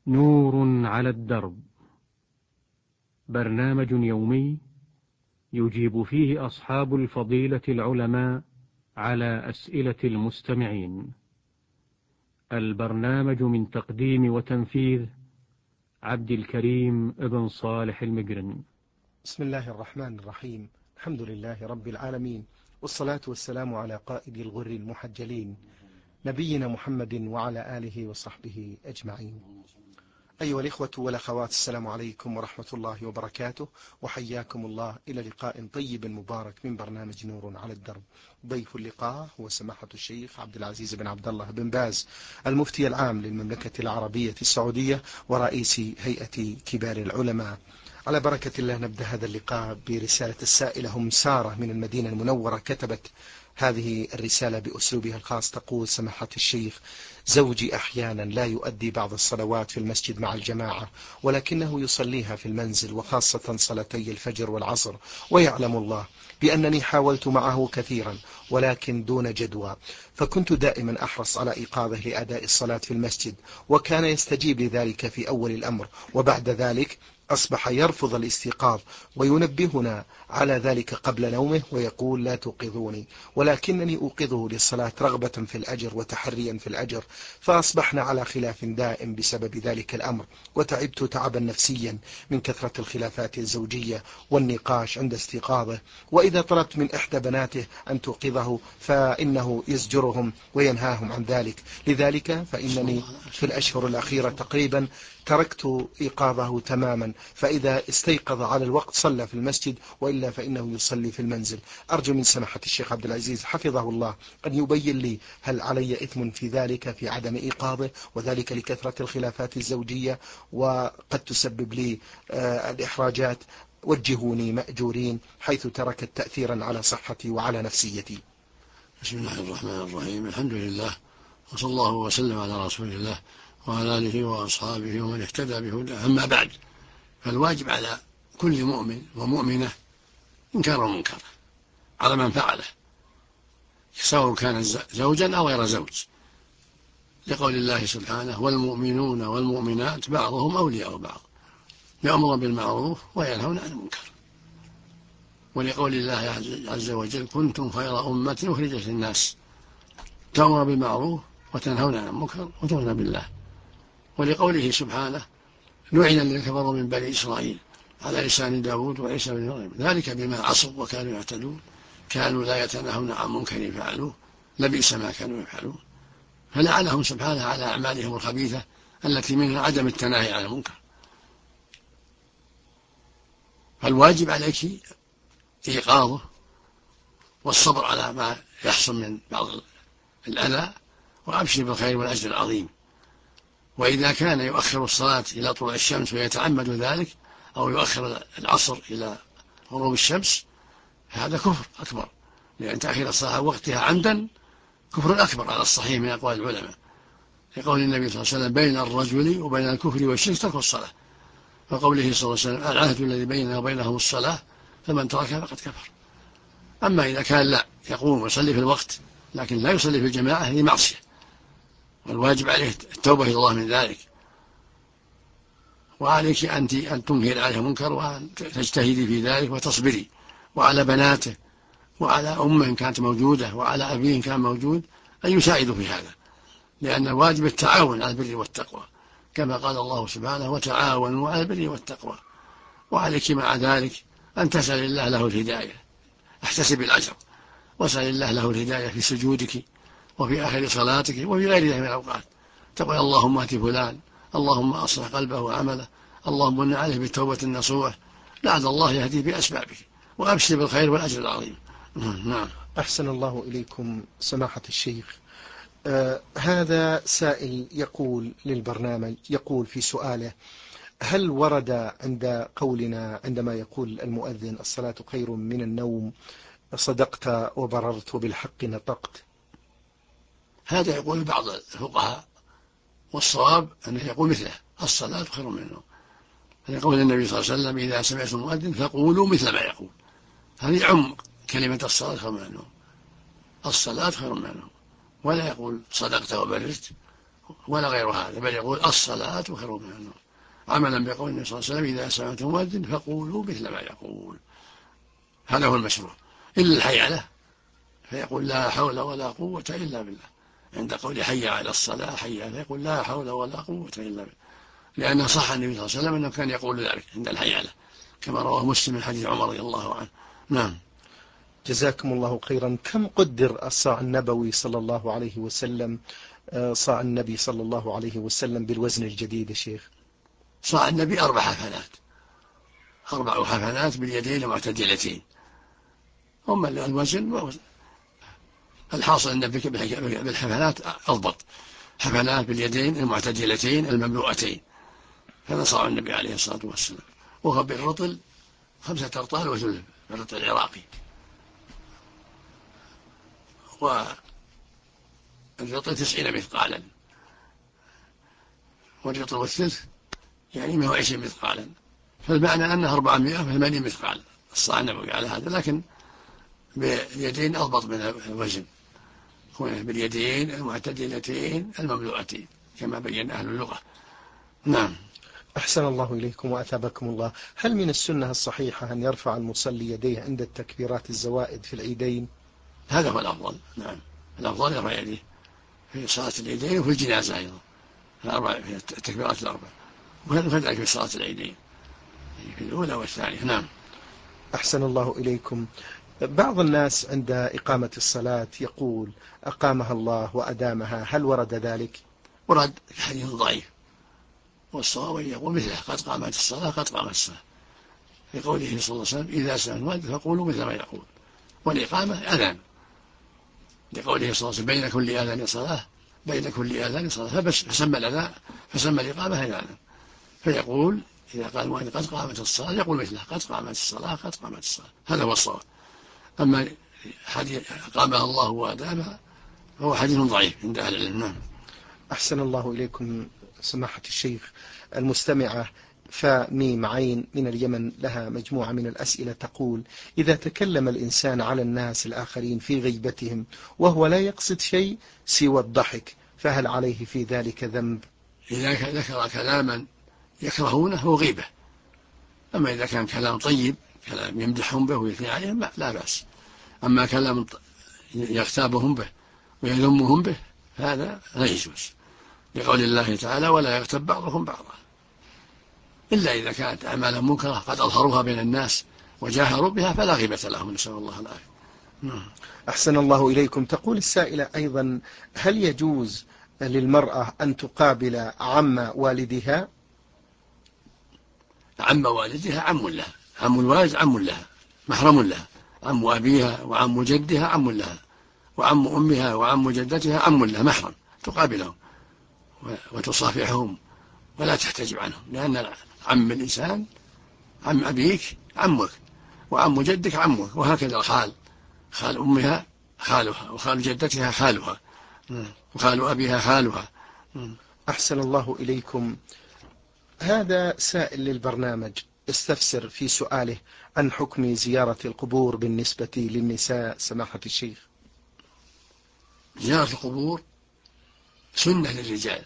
نور على الدرب، برنامج يومي يجيب فيه أصحاب الفضيلة العلماء على أسئلة المستمعين. البرنامج من تقديم وتنفيذ عبد الكريم ابن صالح المقرن. بسم الله الرحمن الرحيم. الحمد لله رب العالمين، والصلاة والسلام على قائد الغر المحجلين نبينا محمد وعلى آله وصحبه أجمعين. أيها الإخوة والأخوات، السلام عليكم ورحمة الله وبركاته، وحياكم الله إلى لقاء طيب مبارك من برنامج نور على الدرب. ضيف اللقاء هو سماحة الشيخ عبد العزيز بن عبد الله بن باز، المفتي العام للمملكة العربية السعودية ورئيس هيئة كبار العلماء. على بركة الله نبدأ هذا اللقاء برسالة السائلة أم سارة من المدينة المنورة. كتبت هذه الرسالة بأسلوبها الخاص، تقول: سماحة الشيخ، زوجي أحيانا لا يؤدي بعض الصلوات في المسجد مع الجماعة، ولكنه يصليها في المنزل، وخاصة صلاتي الفجر والعصر، ويعلم الله بأنني حاولت معه كثيرا ولكن دون جدوى، فكنت دائما أحرص على إيقاظه لأداء الصلاة في المسجد، وكان يستجيب لذلك في أول الأمر، وبعد ذلك أصبح يرفض الاستيقاظ وينبهنا على ذلك قبل نومه، ويقول: لا توقظوني، ولكنني أوقظه للصلاة رغبة في الأجر وتحريا في الأجر. فأصبحنا على خلاف دائم بسبب ذلك الأمر، وتعبت تعبا نفسيا من كثرة الخلافات الزوجية والنقاش عند استيقاظه. وإذا طلبت من إحدى بناته أن توقظه فإنه يزجرهم وينهاهم عن ذلك. لذلك فإنني في الأشهر الأخيرة تقريبا تركت إيقاظه تماما، فإذا استيقظ على الوقت صلى في المسجد، وإلا فإنه يصلي في المنزل. أرجو من سماحة الشيخ عبد العزيز حفظه الله أن يبين لي هل علي إثم في ذلك، في عدم إيقاظه، وذلك لكثرة الخلافات الزوجية وقد تسبب لي الإحراجات. وجهوني مأجورين، حيث تركت تأثيرا على صحتي وعلى نفسيتي. بسم الله الرحمن الرحيم. الحمد لله، وصلى الله وسلم على رسول الله وعلى آله وأصحابه ومن اهتدى بهداه. أما بعد، فالواجب على كل مؤمن ومؤمنة إنكار المنكر على من فعله، سواء كان زوجا أو غير زوج، لقول الله سبحانه: والمؤمنون والمؤمنات بعضهم أولياء بعض يأمرون بالمعروف وينهون عن المنكر. ولقول الله عز وجل: كنتم خير أمة أخرجت للناس تأمرون بالمعروف وتنهون عن المنكر وتؤمنون بالله. ولقوله سبحانه: لعن الذين كفروا من بني إسرائيل على لسان داود وعيسى بن مريم ذلك بما عصوا وكانوا يعتدون كانوا لا يتناهون عن منكر فعلوه لبئس ما كانوا يفعلون. فلعنهم سبحانه على أعمالهم الخبيثة التي منها عدم التناهي عن المنكر. فالواجب عليك إيقاظه والصبر على ما يحصل من بعض الأذى، وأبشر بالخير والأجر العظيم. وإذا كان يؤخر الصلاة إلى طلوع الشمس ويتعمد ذلك، أو يؤخر العصر إلى غروب الشمس، هذا كفر أكبر، لأن تأخير الصلاة وقتها عمدا كفر أكبر على الصحيح من أقوال العلماء، لقول النبي صلى الله عليه وسلم: بين الرجل وبين الكفر والشرك ترك الصلاة. وقوله صلى الله عليه وسلم: العهد الذي بيننا وبينهم الصلاة فمن تركها فقد كفر. أما إذا كان لا يقوم ويصلي في الوقت لكن لا يصلي في الجماعة، هذه معصية، والواجب عليه التوبة إلى الله من ذلك. وعليك أن تنكر عليه منكر وأن تجتهدي في ذلك وتصبري، وعلى بناته وعلى أمه إن كانت موجودة وعلى أبيه إن كان موجود أن يساعدوا في هذا، لأن الواجب التعاون على البر والتقوى، كما قال الله سبحانه: وتعاونوا على البر والتقوى. وعليك مع ذلك أن تسأل الله له الهداية، احتسب الأجر، واسأل الله له الهداية في سجودك وفي آخر صلاتك وفي غيرها من الأوقات. تقول: اللهم اهد فلان، اللهم أصلح قلبه وعمله، اللهم من عليه بالتوبة النصوح، لعل الله يهدي بأسبابه، وأبشر بالخير والأجر العظيم. نعم. أحسن الله إليكم سماحة الشيخ. هذا سائل يقول للبرنامج، يقول في سؤاله: هل ورد عند قولنا عندما يقول المؤذن الصلاة خير من النوم صدقت وبررت بالحق نطقت؟ هذا يقول بعض الفقهاء، والصواب أنه يقول مثله: الصلاة خير من النوم. يقول النبي صلى الله عليه وسلم: إذا سمعتم المؤذن فقولوا مثل ما يقول. هذه يعم كلمة الصلاة خير من النوم، الصلاة خير من النوم، ولا يقول صدقت وبررت ولا غير هذا، بل يقول الصلاة خير من النوم، عملا بقول النبي صلى الله عليه وسلم إذا سمعتم مؤذن فقولوا مثل ما يقول. هذا هو المشروع. إلا الحيعلة فيقول لا حول ولا قوة إلا بالله، عند قول حي على الصلاة حي، فيقول لا حول ولا قوة إلا بالله، لأنه صح النبي صلى الله عليه وسلم أنه كان يقول ذلك عند الحيعلة كما رواه مسلم من حديث عمر رضي الله عنه. نعم. جزاكم الله خيرا. كم قدر الصاع النبوي صلى الله عليه وسلم، صاع النبي صلى الله عليه وسلم بالوزن الجديد يا شيخ؟ صاع النبي 4 حفنات، 4 حفنات باليدين المعتدلتين. أما الوزن الحاصل أن بالحفنات أضبط، حفنات باليدين المعتدلتين المملوءتين، هذا صاع النبي عليه الصلاة والسلام. وهو بالرطل 5 أرطال وثلث، بالرطل العراقي، والرطل 90 مثقالا، والرطل والثلث يعني 120 مثقالا، فالمعنى أنه 480 مثقال الصاع النبوي على هذا، لكن باليدين أضبط من الوزن، باليدين المعتدلتين المملوءتين كما بين أهل اللغة. نعم. أحسن الله إليكم وأثابكم الله. هل من السنة الصحيحة أن يرفع المصلي يديه عند التكبيرات الزوائد في العيدين؟ هذا هو الأفضل. نعم، الأفضل يرفع يديه في صلاة العيدين وفي الجنازة أيضا، في التكبيرات الأربع، وكذلك في صلاة العيدين في الأولى والثانية. نعم. أحسن الله إليكم. بعض الناس عند إقامة الصلاة يقول أقامها الله وأدامها، هل ورد ذلك؟ ورد حديث ضعيف، والصواب أن يقول مثله قد قامت الصلاة قد قامت الصلاة، في قوله صلى الله عليه وسلم إذا سمعتم المؤذن فقولوا مثل ما يقول، والإقامة أذان، لقوله صلى الله عليه وسلم بين كل آذان صلاة، بين كل آذان صلاة، فسمى الأذان فسمى الإقامة أذانا، فيقول إذا قال المؤذن قد قامت الصلاة يقول مثله قد قامت الصلاة قد قامت الصلاة، هذا هو الصواب. أما حديث أقامها الله وأدامها فهو حديث ضعيف عند أهل العلم. نعم. أحسن الله إليكم سماحة الشيخ. المستمعة فميم عين من اليمن لها مجموعة من الأسئلة تقول: إذا تكلم الإنسان على الناس الآخرين في غيبتهم وهو لا يقصد شيء سوى الضحك، فهل عليه في ذلك ذنب؟ إذا ذكر كلاما يكرهونه هو غيبة، أما إذا كان كلام طيب، كلام يمدحهم به ويثني عليهم، لا بأس. أما كلام يغتابهم به ويذمهم به هذا لا يجوز، لقول الله تعالى ولا يغتب بعضهم بعضا، إلا إذا كانت أعمالا منكرة قد أظهروها بين الناس وجاهروا بها فلا غيبة لهم، نسأل الله العافية. أحسن الله إليكم. تقول السائلة أيضا: هل يجوز للمرأة أن تقابل عم والدها؟ عم والدها عم لها، عم الوالد عم لها، محرم لها، عم أبيها وعم جدها عم لها، وعم أمها وعم جدتها عم لها، محرم تقابلهم وتصافحهم ولا تحتجب عنهم، لأن عم الإنسان عم أبيك عمك، وعم جدك عمك، وهكذا الخال، خال أمها خالها، وخال جدتها خالها، وخال أبيها خالها. أحسن الله إليكم. هذا سائل للبرنامج استفسر في سؤاله عن حكم زيارة القبور بالنسبة للنساء سماحة الشيخ. زيارة القبور سنة للرجال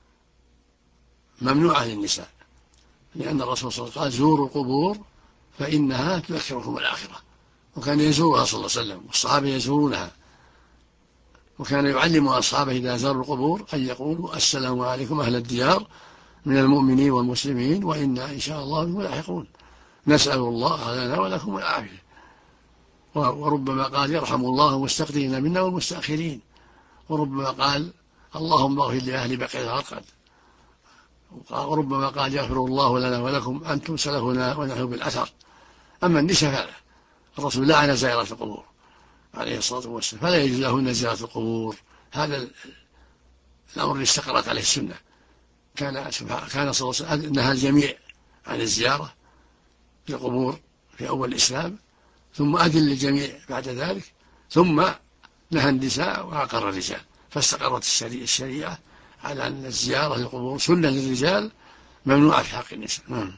ممنوعة للنساء، لأن الرسول صلى الله عليه وسلم قال زوروا القبور فإنها تذكركم الآخرة، وكان يزورها صلى الله عليه وسلم والصحابة يزورونها، وكان يعلم أصحابه إذا زاروا القبور أن يقولوا السلام عليكم أهل الديار من المؤمنين والمسلمين وإنا إن شاء الله بكم لاحقون، نسأل الله لنا ولكم العافية. وربما قال يرحم الله المستقدمين منا والمستأخرين، وربما قال اللهم اغفر لأهل بقيع الغرقد، وربما قال يغفر الله لنا ولكم أنتم سلفنا ونحن بالأثر. أما النساء الرسول لعن زائرات القبور عليه الصلاة والسلام، فلا يجوز لهن زيارة القبور، هذا الأمر اللي استقرت عليه السنة. كان صلى الله عليه وسلم نهى الجميع عن الزيارة للقبور في أول الإسلام، ثم أذن للجميع بعد ذلك، ثم نهى النساء وأقر الرجال، فاستقرت الشريعة على أن الزيارة للقبور سنة للرجال ممنوعة في حق النساء.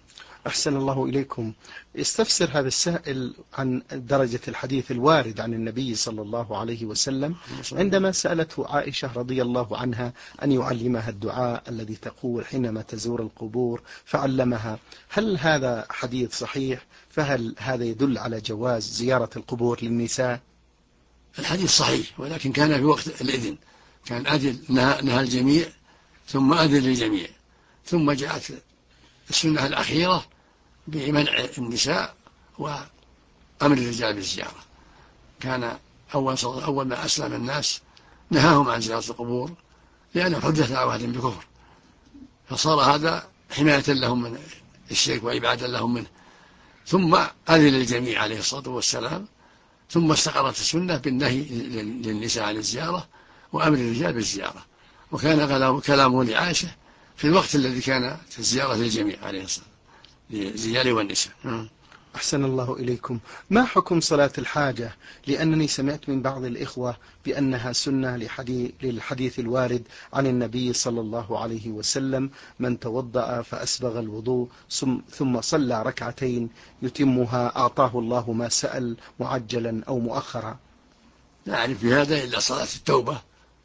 أحسن الله إليكم. يستفسر هذا السائل عن درجة الحديث الوارد عن النبي صلى الله عليه وسلم عندما سألته عائشة رضي الله عنها أن يعلمها الدعاء الذي تقول حينما تزور القبور فعلمها. هل هذا حديث صحيح؟ فهل هذا يدل على جواز زيارة القبور للنساء؟ الحديث صحيح، ولكن كان في وقت الإذن، كان أذن نهى الجميع ثم أذن للجميع، ثم جاءت السنة الأخيرة بمنع النساء وأمر الرجال بالزيارة. كان أول ما أسلم الناس نهاهم عن زيارة القبور لأنهم حدث دعوة بكفر، فصار هذا حماية لهم من الشرك وإبعادا لهم منه. ثم أذن للجميع عليه الصلاة والسلام، ثم استقرت السنة بالنهي للنساء عن الزيارة وأمر الرجال بالزيارة. وكان كلامه لعائشة في الوقت الذي كانت الزيارة للجميع عليه الصلاة للرجال والنساء. أحسن الله إليكم. ما حكم صلاة الحاجة؟ لأنني سمعت من بعض الإخوة بأنها سنة للحديث الوارد عن النبي صلى الله عليه وسلم: من توضأ فأسبغ الوضوء ثم صلى ركعتين يتمها أعطاه الله ما سأل معجلا أو مؤخرا. لا أعرف في هذا إلا صلاة التوبة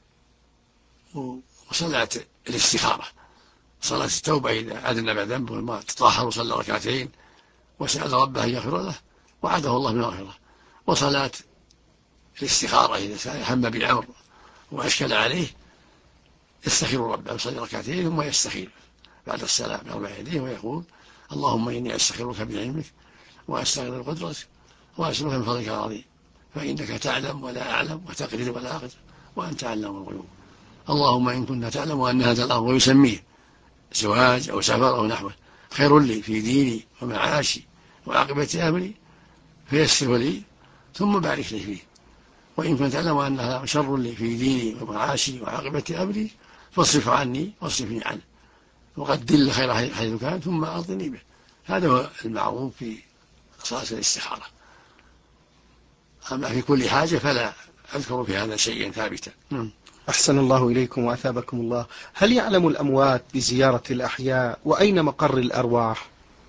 وصلاة الاستخارة. صلاة التوبة إذا أذنب ذنبه ما تطهر وصلى ركعتين وسأل ربه أن يغفر له وعده الله بالمغفرة. وصلاة الاستخارة إذا هم بأمر وأشكل عليه يستخير ربه، يصلي ركعتين ثم يستخير بعد السلام يرفع يديه ويقول: اللهم إني أستخيرك بعلمك وأستغفرك بقدرتك وأسألك من فضلك العظيم، فإنك تعلم ولا أعلم وتقدر ولا أقدر وأنت علام الغيوب. اللهم إن كنت تعلم أن هذا الأمر ويسميه زواج أو سفر أو نحوه خير لي في ديني ومعاشي وعاقبة أمري فيسره لي ثم بارك لي فيه، وإن كنت تعلم أنها شر لي في ديني ومعاشي وعاقبة أمري فاصرف عني واصرفني عنه وقدر لي خير حيث كان ثم أرضني به. هذا هو المعروف في صلاة الاستخارة. أما في كل حاجة فلا أذكر في هذا شيئا ثابتا. أحسن الله إليكم وأثابكم الله. هل يعلم الأموات بزيارة الأحياء؟ وأين مقر الأرواح؟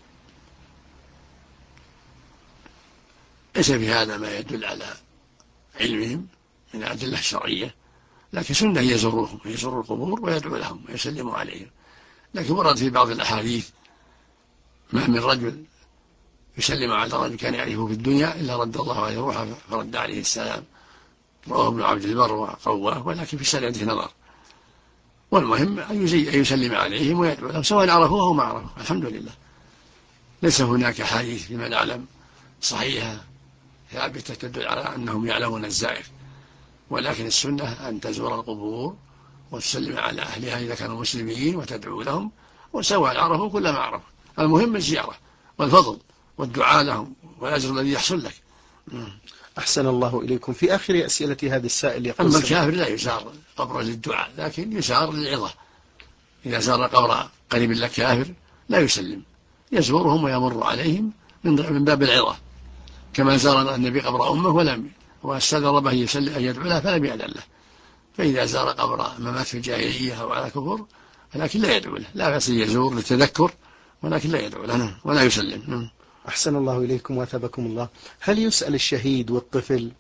ليس في هذا ما يدل على علمهم من الأدلة الشرعية، لكن سنة يزوروهم، يزوروا القبور ويدعو لهم ويسلموا عليهم. لكن ورد في بعض الأحاديث ما من رجل يسلم على رجل كان يعرفه في الدنيا إلا رد الله عليه روحه فرد عليه السلام. رواه ابن عبد البر وقواه، ولكن في سنده نظر. والمهم أن يسلم عليهم ويدعو لهم سواء عرفوه أو ما عرفوه. الحمد لله ليس هناك حديث فيما نعلم صحيحة ثابتة تدل على أنهم يعلمون الزائر، ولكن السنة أن تزور القبور وتسلم على أهلها إذا كانوا مسلمين وتدعو لهم وسواء عرفوا كل ما عرفوا. المهم الزيارة والفضل والدعاء لهم والأجر الذي يحصل لك. أحسن الله إليكم. في آخر أسئلة هذا السائل يقول: أما الكافر لا يزار قبر للدعاء، لكن يزار للعظة. إذا زار قبر قريب لك كافر لا يسلم، يزورهم ويمر عليهم من باب العظة، كما زار النبي قبر أمه واستأذن ربه أن يدعو له فلم يأذن له. فإذا زار قبر ما مات في الجاهلية أو على كفر ولكن لا يدعو له، لا بأس يزور للتذكر ولكن لا يدعو له ولا يسلم. أحسن الله إليكم وأثابكم الله. هل يسأل الشهيد والطفل؟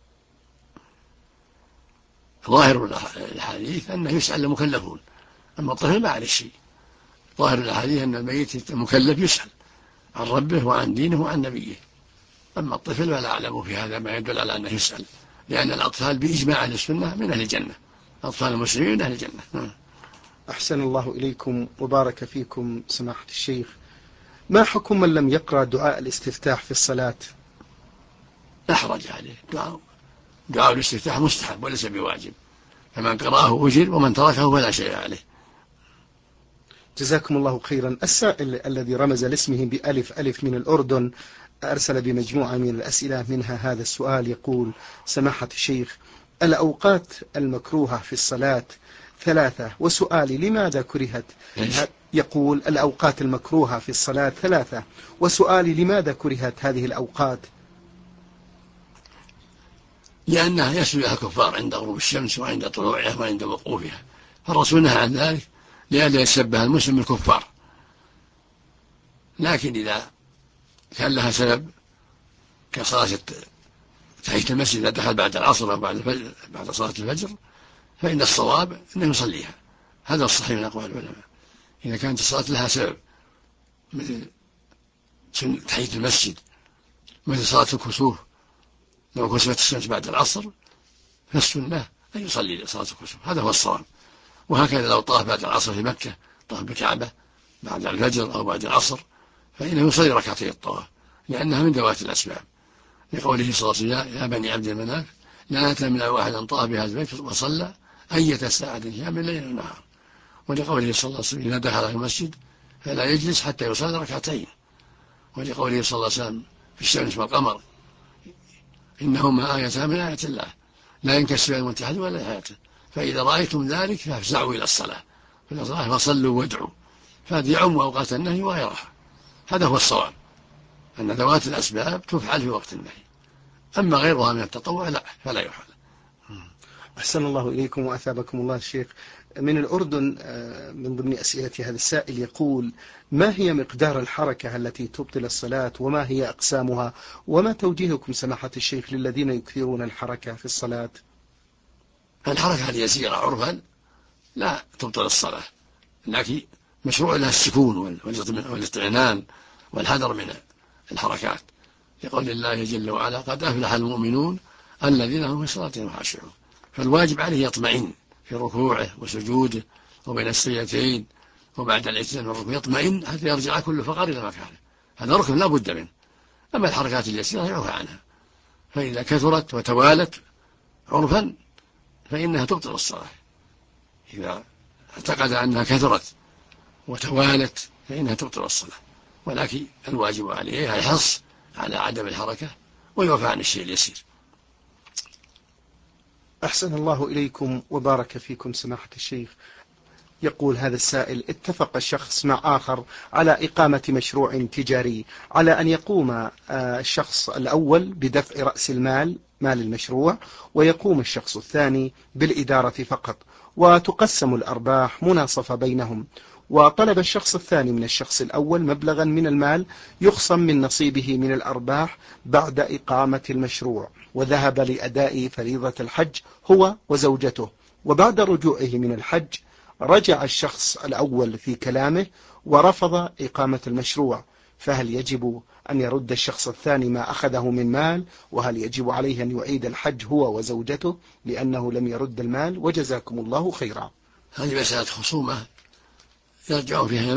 ظاهر الحديث أنه يسأل المكلفون، أما الطفل ما عليه شيء. ظاهر الحديث أن الميت المكلف يسأل عن ربه وعن دينه وعن نبيه، أما الطفل فلا أعلم في هذا ما يدل على أنه يسأل، لأن الأطفال بإجماع أهل السنة من أهل الجنة، أطفال المسلمين من أهل الجنة. أحسن الله إليكم وبارك فيكم سماحة الشيخ. ما حكم من لم يقرأ دعاء الاستفتاح في الصلاة؟ لا حرج عليه، دعاء الاستفتاح مستحب وليس بواجب، فمن قرأه أجر ومن تركه فلا شيء عليه. جزاكم الله خيرا. السائل الذي رمز لاسمه بألف ألف من الأردن أرسل بمجموعة من الأسئلة، منها هذا السؤال يقول: سماحة الشيخ، الأوقات المكروهة في الصلاة 3، وسؤالي لماذا كرهت؟ يقول: الأوقات المكروهة في الصلاة 3، وسؤالي لماذا كرهت هذه الأوقات؟ لأنها يسجد لها الكفار عند غروب الشمس وعند طلوعها وعند وقوفها، فالرسول نهى عن ذلك لئلا يشبه المسلم بالكفار. لكن إذا كان لها سبب كصلاة تحية المسجد إذا دخل بعد العصر أو بعد صلاة الفجر، فإن الصواب أنه يصليها. هذا الصحيح من أقوال العلماء. إذا كانت الصلاة لها سبب مثل تحية المسجد، مثل صلاة الكسوف، لو كسفت الشمس بعد العصر فالسنة أن يصلي صلاة الكسوف، هذا هو الصواب. وهكذا لو طاف بعد العصر في مكة، طاف بالكعبة بعد الفجر أو بعد العصر، فإنه يصلي ركعتي الطواف، لأنها من ذوات الأسباب، لقوله صلى الله عليه وسلم: يا بني عبد المناف لا تمنع واحدا طاف بهذا البيت وصلى أية ساعة شاء من ليل ونهار. ولقوله صلى الله عليه وسلم: إذا دخل المسجد فلا يجلس حتى يصلي ركعتين. ولقوله صلى الله عليه وسلم في الشمس والقمر: إنهما آيتان من آيات الله لا ينكسفان من أحد ولا حياته، فإذا رأيتم ذلك فافزعوا إلى الصلاة فصلوا وادعوا. فهذا يعم أوقات النهي وغيرها. هذا هو الصواب، أن ذوات الأسباب تفعل في وقت النهي، أما غيرها من التطوع لا، فلا يفعل. أحسن الله إليكم وأثابكم الله الشيخ. من الأردن من ضمن أسئلة هذا السائل يقول: ما هي مقدار الحركة التي تبطل الصلاة، وما هي أقسامها، وما توجيهكم سماحة الشيخ للذين يكثرون الحركة في الصلاة؟ الحركة اليسيرة عرفا لا تبطل الصلاة، لكن مشروع لها السكون والاطمئنان والحذر من الحركات، لقول الله جل وعلا: قد أفلح المؤمنون الذين هم في صلاتهم خاشعون. فالواجب عليه يطمئن في ركوعه وسجوده وبين السجدتين وبعد الاعتدال من الركوع، يطمئن حتى يرجع كل فقر إلى مكانه، هذا ركن لا بد منه. أما الحركات اليسيرة يعفى عنها، فإذا كثرت وتوالت عرفا فإنها تبطل الصلاة. إذا اعتقد أنها كثرت وتوالت فإنها تبطل الصلاة، ولكن الواجب عليه الحرص على عدم الحركة ويوفى عن الشيء اليسير. أحسن الله إليكم وبارك فيكم سماحة الشيخ. يقول هذا السائل: اتفق شخص مع آخر على إقامة مشروع تجاري، على أن يقوم الشخص الأول بدفع رأس المال، مال المشروع، ويقوم الشخص الثاني بالإدارة فقط، وتقسم الأرباح مناصفة بينهم. وطلب الشخص الثاني من الشخص الأول مبلغا من المال يخصم من نصيبه من الأرباح بعد إقامة المشروع، وذهب لأداء فريضة الحج هو وزوجته. وبعد رجوعه من الحج رجع الشخص الأول في كلامه ورفض إقامة المشروع، فهل يجب أن يرد الشخص الثاني ما أخذه من مال؟ وهل يجب عليه أن يعيد الحج هو وزوجته لأنه لم يرد المال؟ وجزاكم الله خيرا. هذه مسألة خصومة يرجعون فيها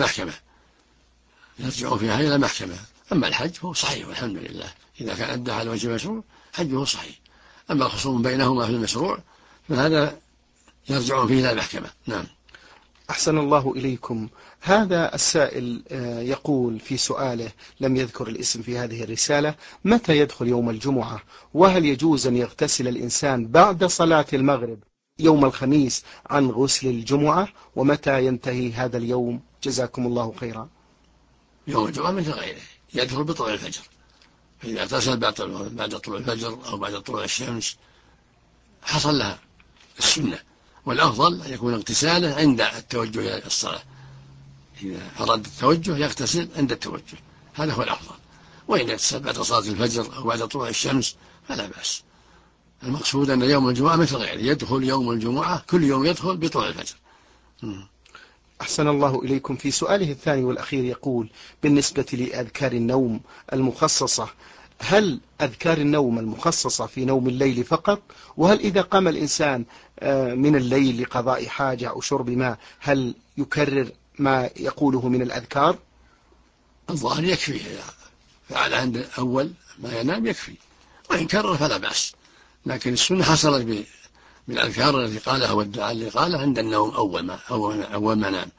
إلى محكمة. أما الحج فهو صحيح والحمد لله، إذا كان أدى على وجه المشروع حجه صحيح. أما الخصوم بينهما في المشروع فهذا يرجعون فيه إلى المحكمة. نعم. أحسن الله إليكم. هذا السائل يقول في سؤاله، لم يذكر الاسم في هذه الرسالة: متى يدخل يوم الجمعة؟ وهل يجوز أن يغتسل الإنسان بعد صلاة المغرب يوم الخميس عن غسل الجمعة؟ ومتى ينتهي هذا اليوم؟ جزاكم الله خيرا. يوم الجمعة مثل غيره يدخل بطلوع الفجر، فإذا اغتسل بعد طلوع الفجر أو بعد طلوع الشمس حصل لها السنة، والأفضل أن يكون اغتساله عند التوجه إلى الصلاة. إذا أراد التوجه يغتسل عند التوجه، هذا هو الأفضل. وإن اغتسل بعد صلاة الفجر أو بعد طلوع الشمس فلا بأس. المقصود أن يوم الجمعة مثل غيره يدخل يوم الجمعة، كل يوم يدخل بطلوع الفجر. أحسن الله إليكم. في سؤاله الثاني والأخير يقول: بالنسبة لأذكار النوم المخصصة، هل أذكار النوم المخصصة في نوم الليل فقط؟ وهل إذا قام الإنسان من الليل لقضاء حاجة أو شرب ماء هل يكرر ما يقوله من الأذكار؟ الظاهر يكفي، إذا فعل عند أول ما ينام يكفي، وإن كرر فلا بأس. لكن السنة حصلت بالأذكار التي قالها والدعاء الذي قالها عند النوم أول ما نام،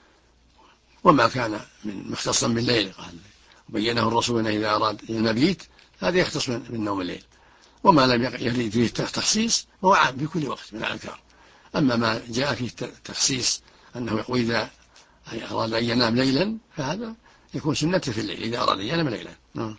وما كان من مختصا بالليل قال وبينه الرسول أنه إذا أراد المبيت هذا يختص من نوم الليل، وما لم يرد فيه تخصيص هو عام في كل وقت من الأذكار. أما ما جاء فيه تخصيص أنه يقول إذا أراد أن ينام ليلا فهذا يكون سنته في الليل إذا أراد أن ينام ليلا.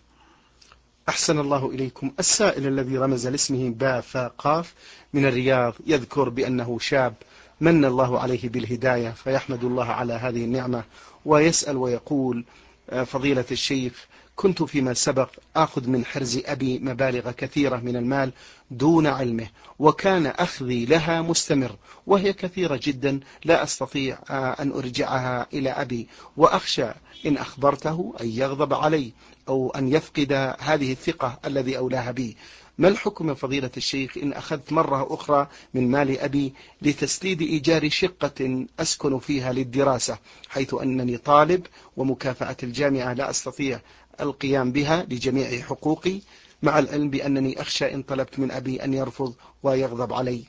أحسن الله إليكم. السائل الذي رمز لاسمه باء فاء قاف من الرياض يذكر بأنه شاب من الله عليه بالهداية، فيحمد الله على هذه النعمة، ويسأل ويقول: فضيلة الشيخ، كنت فيما سبق آخذ من حرز أبي مبالغ كثيرة من المال دون علمه، وكان أخذي لها مستمر وهي كثيرة جدا، لا أستطيع أن أرجعها إلى أبي، وأخشى إن أخبرته أن يغضب علي أو أن يفقد هذه الثقة الذي أولاها بي. ما الحكم فضيلة الشيخ إن أخذت مرة أخرى من مال أبي لتسديد إيجار شقة أسكن فيها للدراسة، حيث أنني طالب ومكافأة الجامعة لا أستطيع القيام بها لجميع حقوقي، مع العلم بأنني أخشى إن طلبت من أبي أن يرفض ويغضب علي؟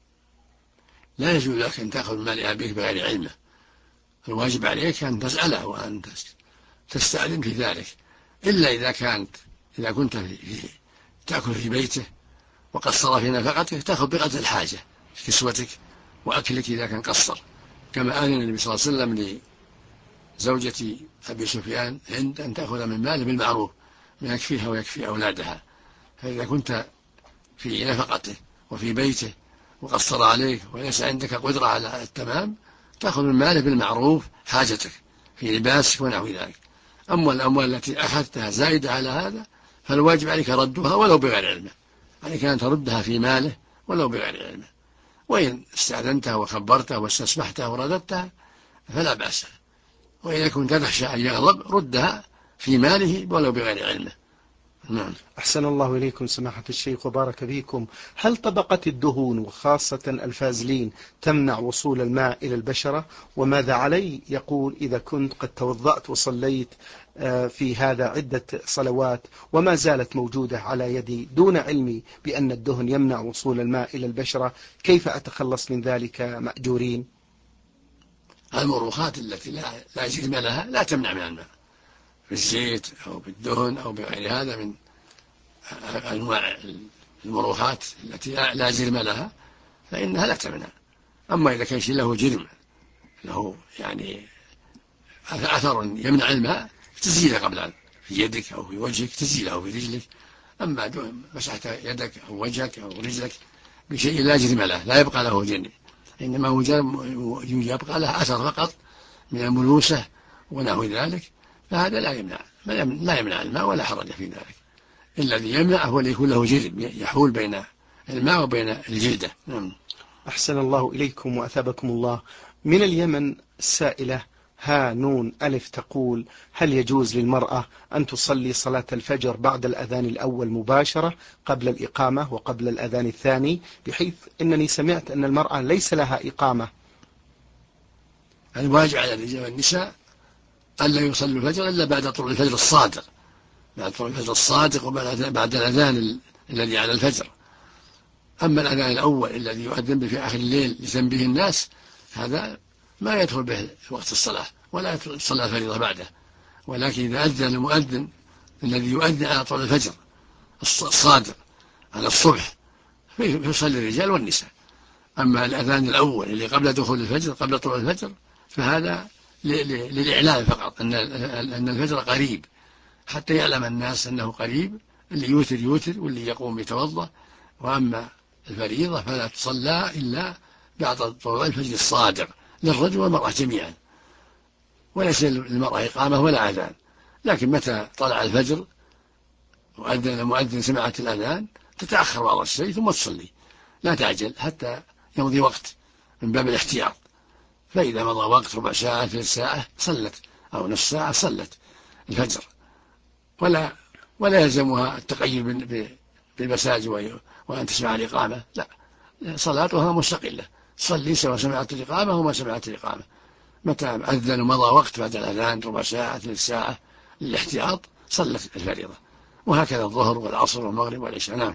لا يجوز لك أن تأخذ مال أبيك بغير علمه. الواجب عليك أن تسأله وأن تستأذن في ذلك، إلا إذا كنت تأكل في بيته وقصر في نفقته، تأخذ بقدر الحاجة في كسوتك وأكلك إذا كان قصر، كما أذن النبي صلى الله عليه وسلم لزوجة أبي سفيان هند أن تأخذ من ماله بالمعروف ما يكفيها ويكفي أولادها. فإذا كنت في نفقته وفي بيته وقصر عليك وليس عندك قدرة على التمام، تأخذ من ماله بالمعروف حاجتك في لباسك ونحو ذلك. أما الأموال التي أخذتها زائدة على هذا فالواجب عليك ردها ولو بغير علمه، عليك أن تردها في ماله ولو بغير علمه. وإن استأذنتها وخبرتها واستسمحتها ورددتها فلا بأس، وإذا كنت تخشى أن يغضب ردها في ماله ولو بغير علمه. نعم. أحسن الله إليكم سماحة الشيخ وبارك فيكم. هل طبقة الدهون وخاصة الفازلين تمنع وصول الماء إلى البشرة؟ وماذا علي يقول إذا كنت قد توضأت وصليت في هذا عدة صلوات وما زالت موجودة على يدي دون علمي بأن الدهن يمنع وصول الماء إلى البشرة؟ كيف أتخلص من ذلك مأجورين؟ المروخات التي لا جرم لها لا تمنع من الماء، في الزيت أو بالدهن أو بغير هذا من أنواع المروحات التي لا جرم لها فإنها لا تمنع. أما إذا كان شيء له جرم، له يعني أثر يمنع الماء، تزيله قبل في يدك أو في وجهك، تزيله أو في رجلك. أما مسحت يدك أو وجهك أو رجلك بشيء لا جرم له لا يبقى له جرم، إنما هو يبقى له أثر فقط من الملوسة ونحو ذلك، فهذا لا يمنع الماء ولا حرج في ذلك. الذي يمنع هو اللي يكون له جرم يحول بين الماء وبين الجلدة. أحسن الله إليكم وأثابكم الله. من اليمن السائلة ها نون ألف تقول: هل يجوز للمرأة أن تصلي صلاة الفجر بعد الأذان الأول مباشرة قبل الإقامة وقبل الأذان الثاني، بحيث أنني سمعت أن المرأة ليس لها إقامة؟ الواجب على الرجال والنساء ألا يصلوا الفجر إلا بعد طلوع الفجر الصادق، بعد طلوع الفجر الصادق وبعد الأذان الذي على الفجر. أما الأذان الأول الذي يؤذن به في آخر الليل لتنبيه الناس هذا ما يدخل به وقت الصلاة ولا تصلى الفريضة بعده، ولكن إذا أذن المؤذن الذي يؤذن على طلوع الفجر الصادق على الصبح فيصلي الرجال والنساء. أما الأذان الأول اللي قبل دخول الفجر قبل طلوع الفجر فهذا للإعلان فقط أن الفجر قريب، حتى يعلم الناس أنه قريب، اللي يوتر واللي يقوم يتوضأ. وأما الفريضة فلا تصلى إلا بعد طلوع الفجر الصادق للرجل والمرأة جميعا، وليس للمرأة إقامة ولا أذان. لكن متى طلع الفجر وأذن المؤذن سمعت الأذان تتأخر بعض الشيء ثم تصلي، لا تعجل حتى يمضي وقت من باب الاحتياط. فإذا مضى وقت ربع ساعة ثلث ساعة صلت أو نصف ساعة صلت الفجر، ولا يلزمها التقيد بالمساجد وأن تسمع الإقامة، لا، صلاتها مستقلة، صلي سواء سمعت الإقامة وما سمعت الإقامة. متى أذن ومضى وقت بعد الأذان ربع ساعة ثلث ساعة للاحتياط صلت الفريضة، وهكذا الظهر والعصر والمغرب والعشاء. نعم.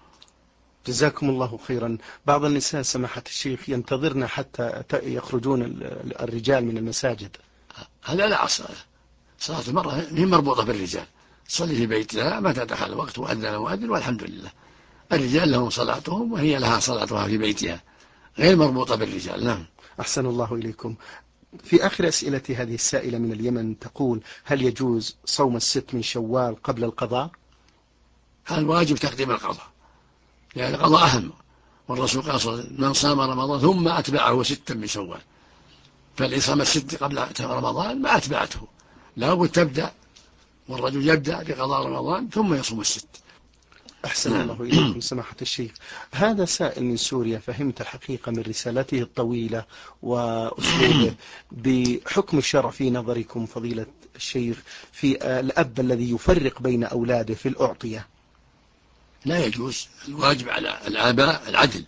جزاكم الله خيرا. بعض النساء سماحة الشيخ ينتظرن حتى يخرجون الرجال من المساجد. هذا لا أصل، صلاة المرأة هي مربوطة بالرجال، تصلي في بيتها متى دخل الوقت وأذن المؤذن والحمد لله. الرجال لهم صلاتهم وهي لها صلاتها في بيتها، غير مربوطة بالرجال. نعم. أحسن الله إليكم. في آخر أسئلة هذه السائلة من اليمن تقول: هل يجوز صوم الست من شوال قبل القضاء؟ الواجب تقديم القضاء، يعني القضاء أهم، والرسول قال من صام رمضان ثم أتبعه ستا من شوال، فاللي صام الست قبل رمضان ما أتبعته، لابد تبدأ، والرجل يبدأ بقضاء رمضان ثم يصوم الست. أحسن الله إليكم سماحة الشيخ. هذا سائل من سوريا، فهمت الحقيقة من رسالته الطويلة وأسلوبه بحكم الشرع في نظركم فضيلة الشيخ في الأب الذي يفرق بين أولاده في الأعطية. لا يجوز، الواجب على الآباء العدل،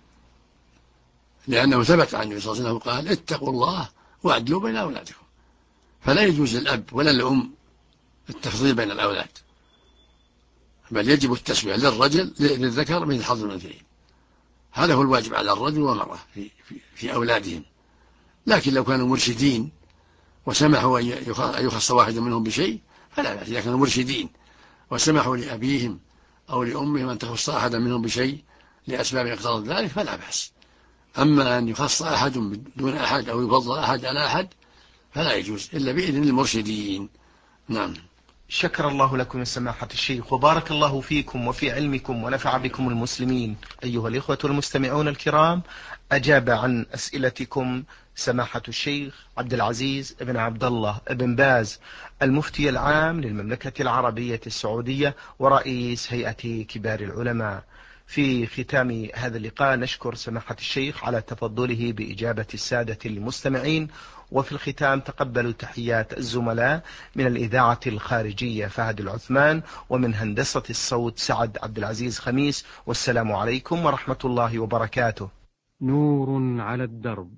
لأنه ثبت عن النبي صلى الله عليه وسلم قال اتقوا الله واعدلوا بين أولادكم، فلا يجوز للأب ولا الأم التفضيل بين الأولاد، بل يجب التسوية للذكر مثل حظ الأنثيين. هذا هو الواجب على الرجل والمرأة في أولادهم. لكن لو كانوا مرشدين وسمحوا أن يخص واحد منهم بشيء فلا بأس، إذا كانوا مرشدين وسمحوا لأبيهم أو لأمهم أن تخص أحدا منهم بشيء لأسباب اقتضت ذلك فلا بأس. أما أن يخص أحد دون أحد أو يفضل أحد على أحد فلا يجوز إلا بإذن المرشدين. نعم. شكر الله لكم سماحة الشيخ، وبارك الله فيكم وفي علمكم ونفع بكم المسلمين. أيها الإخوة المستمعون الكرام، أجاب عن أسئلتكم سماحة الشيخ عبد العزيز بن عبد الله بن باز، المفتي العام للمملكة العربية السعودية ورئيس هيئة كبار العلماء. في ختام هذا اللقاء نشكر سماحة الشيخ على تفضله بإجابة السادة المستمعين، وفي الختام تقبلوا تحيات الزملاء من الإذاعة الخارجية فهد العثمان، ومن هندسة الصوت سعد عبد العزيز خميس، والسلام عليكم ورحمة الله وبركاته. نور على الدرب،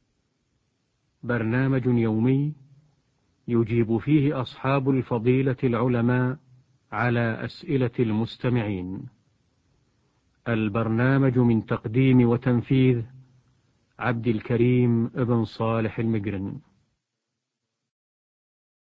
برنامج يومي يجيب فيه أصحاب الفضيلة العلماء على أسئلة المستمعين. البرنامج من تقديم وتنفيذ عبد الكريم ابن صالح المقرن.